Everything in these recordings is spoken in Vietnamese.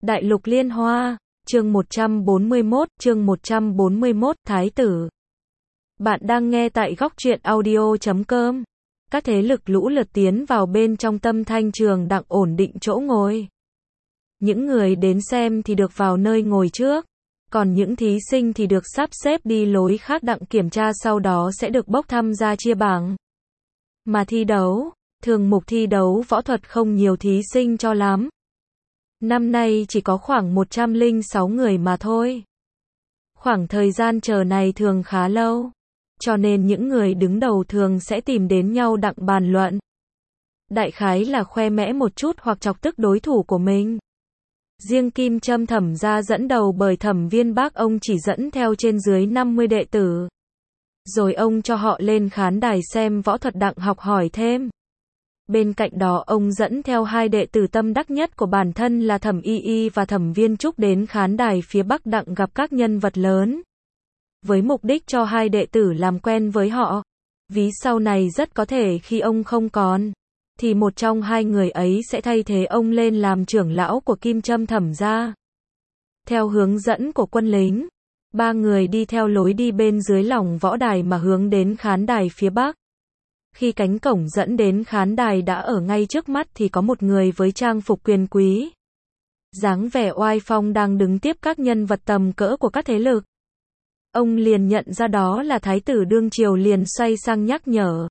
Đại lục liên hoa, chương 141, Thái tử. Bạn đang nghe tại góc truyện audio.com. Các thế lực lũ lượt tiến vào bên trong Tâm Thanh trường đặng ổn định chỗ ngồi. Những người đến xem thì được vào nơi ngồi trước, còn những thí sinh thì được sắp xếp đi lối khác đặng kiểm tra, sau đó sẽ được bốc thăm ra chia bảng. Mà thi đấu, thường mục thi đấu võ thuật không nhiều thí sinh cho lắm. Năm nay chỉ có khoảng 106 người mà thôi. Khoảng thời gian chờ này thường khá lâu, cho nên những người đứng đầu thường sẽ tìm đến nhau đặng bàn luận. Đại khái là khoe mẽ một chút hoặc chọc tức đối thủ của mình. Riêng Kim Trâm Thẩm gia dẫn đầu bởi Thẩm Viên Bác, ông chỉ dẫn theo trên dưới 50 đệ tử. Rồi ông cho họ lên khán đài xem võ thuật đặng học hỏi thêm. Bên cạnh đó ông dẫn theo hai đệ tử tâm đắc nhất của bản thân là Thẩm Y Y và Thẩm Viên Trúc đến khán đài phía Bắc đặng gặp các nhân vật lớn. Với mục đích cho hai đệ tử làm quen với họ. Ví sau này rất có thể khi ông không còn, thì một trong hai người ấy sẽ thay thế ông lên làm trưởng lão của Kim Trâm Thẩm gia. Theo hướng dẫn của quân lính, ba người đi theo lối đi bên dưới lòng võ đài mà hướng đến khán đài phía Bắc. Khi cánh cổng dẫn đến khán đài đã ở ngay trước mắt thì có một người với trang phục quyền quý, dáng vẻ oai phong đang đứng tiếp các nhân vật tầm cỡ của các thế lực. Ông liền nhận ra đó là Thái tử đương triều, liền xoay sang nhắc nhở.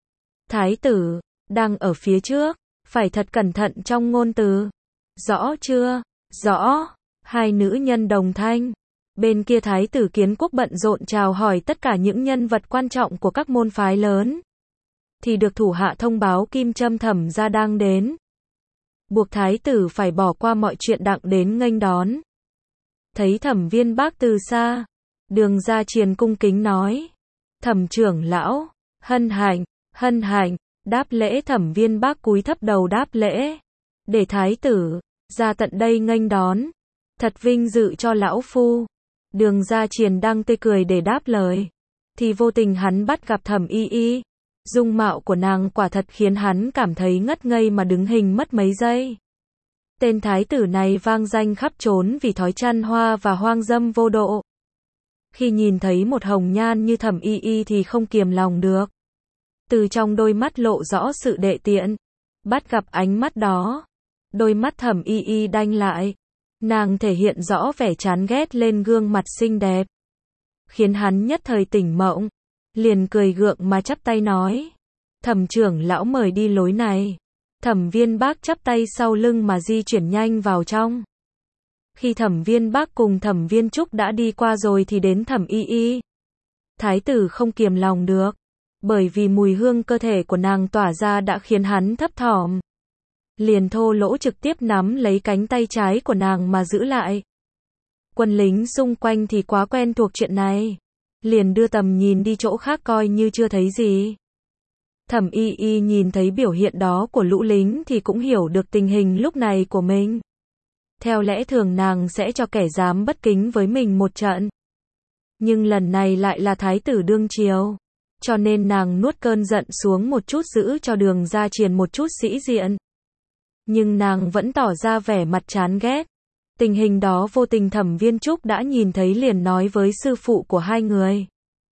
Thái tử, đang ở phía trước, phải thật cẩn thận trong ngôn từ. Rõ chưa? Rõ. Hai nữ nhân đồng thanh. Bên kia Thái tử Kiến Quốc bận rộn chào hỏi tất cả những nhân vật quan trọng của các môn phái lớn. Thì được thủ hạ thông báo Kim Trâm Thẩm gia đang đến. Buộc Thái tử phải bỏ qua mọi chuyện đặng đến nghênh đón. Thấy Thẩm Viên Bác từ xa, Đường Gia Triền cung kính nói. Thẩm trưởng lão, hân hạnh, đáp lễ. Thẩm Viên Bác cúi thấp đầu đáp lễ. Để Thái tử ra tận đây nghênh đón, thật vinh dự cho lão phu. Đường Gia Triền đang tươi cười để đáp lời, thì vô tình hắn bắt gặp Thẩm Y Y. Dung mạo của nàng quả thật khiến hắn cảm thấy ngất ngây mà đứng hình mất mấy giây. Tên thái tử này vang danh khắp trốn vì thói chăn hoa và hoang dâm vô độ. Khi nhìn thấy một hồng nhan như Thẩm Y Y thì không kiềm lòng được. Từ trong đôi mắt lộ rõ sự đệ tiện. Bắt gặp ánh mắt đó, đôi mắt Thẩm Y Y đanh lại. Nàng thể hiện rõ vẻ chán ghét lên gương mặt xinh đẹp, khiến hắn nhất thời tỉnh mộng. Liền cười gượng mà chắp tay nói. Thẩm trưởng lão mời đi lối này. Thẩm Viên Bác chắp tay sau lưng mà di chuyển nhanh vào trong. Khi Thẩm Viên Bác cùng Thẩm Viên Trúc đã đi qua rồi thì đến Thẩm Y Y. Thái tử không kiềm lòng được, bởi vì mùi hương cơ thể của nàng tỏa ra đã khiến hắn thấp thỏm. Liền thô lỗ trực tiếp nắm lấy cánh tay trái của nàng mà giữ lại. Quân lính xung quanh thì quá quen thuộc chuyện này, liền đưa tầm nhìn đi chỗ khác coi như chưa thấy gì. Thẩm Y Y nhìn thấy biểu hiện đó của lũ lính thì cũng hiểu được tình hình lúc này của mình. Theo lẽ thường nàng sẽ cho kẻ dám bất kính với mình một trận. Nhưng lần này lại là thái tử đương triều, cho nên nàng nuốt cơn giận xuống một chút, giữ cho Đường Gia Triền một chút sĩ diện. Nhưng nàng vẫn tỏ ra vẻ mặt chán ghét. Tình hình đó vô tình Thẩm Viên Trúc đã nhìn thấy, liền nói với sư phụ của hai người.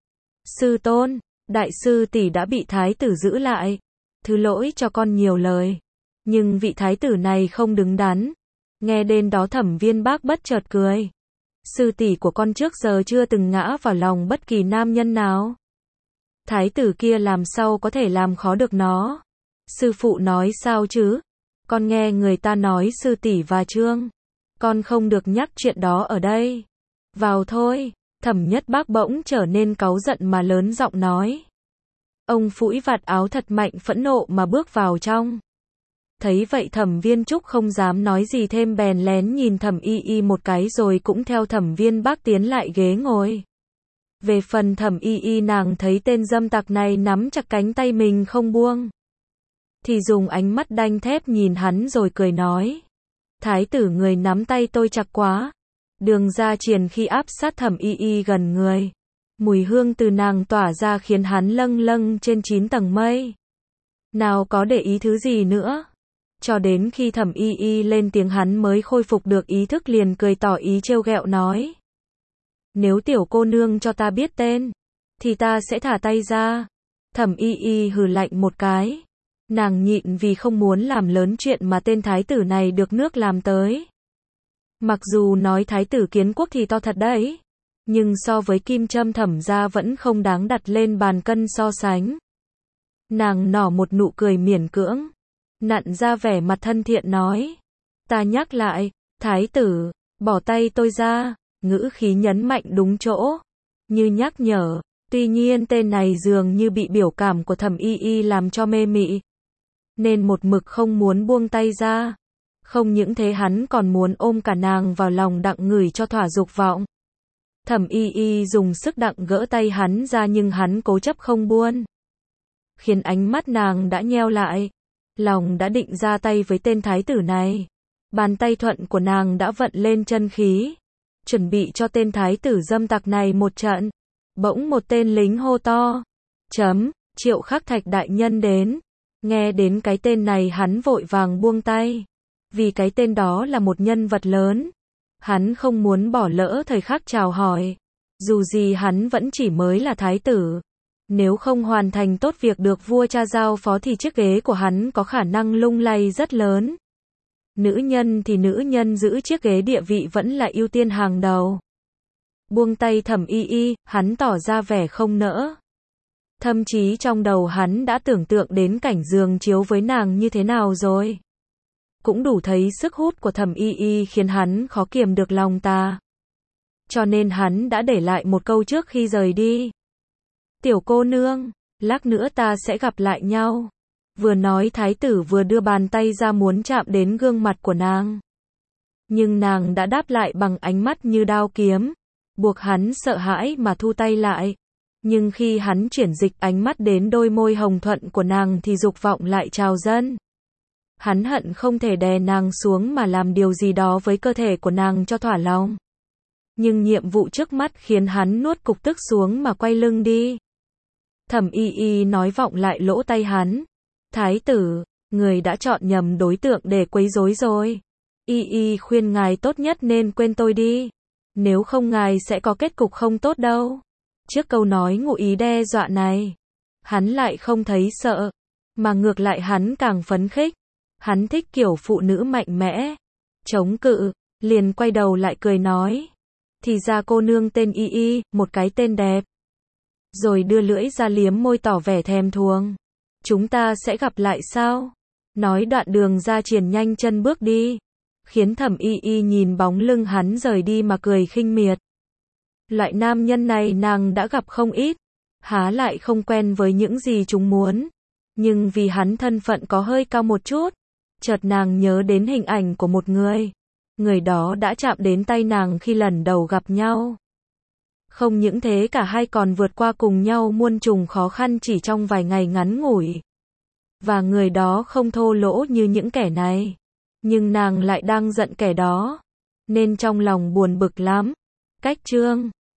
Sư tôn, đại sư tỷ đã bị thái tử giữ lại. Thứ lỗi cho con nhiều lời. Nhưng vị thái tử này không đứng đắn. Nghe đến đó Thẩm Viên Bác bất chợt cười. Sư tỷ của con trước giờ chưa từng ngã vào lòng bất kỳ nam nhân nào. Thái tử kia làm sao có thể làm khó được nó. Sư phụ nói sao chứ? Con nghe người ta nói sư tỷ và Trương. Con không được nhắc chuyện đó ở đây. Vào thôi. Thẩm Nhất Bác bỗng trở nên cáu giận mà lớn giọng nói. Ông phủi vạt áo thật mạnh, phẫn nộ mà bước vào trong. Thấy vậy Thẩm Viên Trúc không dám nói gì thêm, bèn lén nhìn Thẩm Y Y một cái rồi cũng theo Thẩm Viên Bác tiến lại ghế ngồi. Về phần Thẩm Y Y, nàng thấy tên dâm tặc này nắm chặt cánh tay mình không buông, thì dùng ánh mắt đanh thép nhìn hắn rồi cười nói. Thái tử người nắm tay tôi chặt quá. Đường Gia Triền khi áp sát Thẩm Y Y gần người, mùi hương từ nàng tỏa ra khiến hắn lâng lâng trên 9 tầng mây. Nào có để ý thứ gì nữa. Cho đến khi Thẩm Y Y lên tiếng hắn mới khôi phục được ý thức, liền cười tỏ ý trêu ghẹo nói. Nếu tiểu cô nương cho ta biết tên, thì ta sẽ thả tay ra. Thẩm Y Y hừ lạnh một cái. Nàng nhịn vì không muốn làm lớn chuyện mà tên thái tử này được nước làm tới. Mặc dù nói thái tử kiến quốc thì to thật đấy, nhưng so với Kim Trâm Thẩm gia vẫn không đáng đặt lên bàn cân so sánh. Nàng nở một nụ cười miễn cưỡng, nặn ra vẻ mặt thân thiện nói. Ta nhắc lại, thái tử, bỏ tay tôi ra, ngữ khí nhấn mạnh đúng chỗ, như nhắc nhở. Tuy nhiên tên này dường như bị biểu cảm của Thẩm Y Y làm cho mê mị, nên một mực không muốn buông tay ra. Không những thế hắn còn muốn ôm cả nàng vào lòng đặng ngửi cho thỏa dục vọng. Thẩm Y Y dùng sức đặng gỡ tay hắn ra nhưng hắn cố chấp không buông, khiến ánh mắt nàng đã nheo lại. Lòng đã định ra tay với tên thái tử này. Bàn tay thuận của nàng đã vận lên chân khí, chuẩn bị cho tên thái tử dâm tặc này một trận. Bỗng một tên lính hô to. Triệu Khắc Thạch đại nhân đến. Nghe đến cái tên này hắn vội vàng buông tay. Vì cái tên đó là một nhân vật lớn. Hắn không muốn bỏ lỡ thời khắc chào hỏi. Dù gì hắn vẫn chỉ mới là thái tử. Nếu không hoàn thành tốt việc được vua cha giao phó thì chiếc ghế của hắn có khả năng lung lay rất lớn. Nữ nhân thì nữ nhân giữ chiếc ghế địa vị vẫn là ưu tiên hàng đầu. Buông tay Thẩm Y Y, hắn tỏ ra vẻ không nỡ. Thậm chí trong đầu hắn đã tưởng tượng đến cảnh giường chiếu với nàng như thế nào rồi. Cũng đủ thấy sức hút của Thẩm Y Y khiến hắn khó kiềm được lòng ta. Cho nên hắn đã để lại một câu trước khi rời đi. Tiểu cô nương, lát nữa ta sẽ gặp lại nhau. Vừa nói thái tử vừa đưa bàn tay ra muốn chạm đến gương mặt của nàng. Nhưng nàng đã đáp lại bằng ánh mắt như đao kiếm, buộc hắn sợ hãi mà thu tay lại. Nhưng khi hắn chuyển dịch ánh mắt đến đôi môi hồng thuận của nàng thì dục vọng lại trào dâng. Hắn hận không thể đè nàng xuống mà làm điều gì đó với cơ thể của nàng cho thỏa lòng. Nhưng nhiệm vụ trước mắt khiến hắn nuốt cục tức xuống mà quay lưng đi. Thẩm Y Y nói vọng lại lỗ tai hắn. Thái tử, người đã chọn nhầm đối tượng để quấy rối rồi. Y Y khuyên ngài tốt nhất nên quên tôi đi. Nếu không ngài sẽ có kết cục không tốt đâu. Trước câu nói ngụ ý đe dọa này, hắn lại không thấy sợ, mà ngược lại hắn càng phấn khích. Hắn thích kiểu phụ nữ mạnh mẽ, chống cự, liền quay đầu lại cười nói. Thì ra cô nương tên Y Y, một cái tên đẹp. Rồi đưa lưỡi ra liếm môi tỏ vẻ thèm thuồng. Chúng ta sẽ gặp lại sao? Nói đoạn đường ra triển nhanh chân bước đi, khiến Thẩm Y Y nhìn bóng lưng hắn rời đi mà cười khinh miệt. Loại nam nhân này nàng đã gặp không ít, há lại không quen với những gì chúng muốn. Nhưng vì hắn thân phận có hơi cao một chút, chợt nàng nhớ đến hình ảnh của một người. Người đó đã chạm đến tay nàng khi lần đầu gặp nhau. Không những thế cả hai còn vượt qua cùng nhau muôn trùng khó khăn chỉ trong vài ngày ngắn ngủi. Và người đó không thô lỗ như những kẻ này. Nhưng nàng lại đang giận kẻ đó. Nên trong lòng buồn bực lắm. Cách chương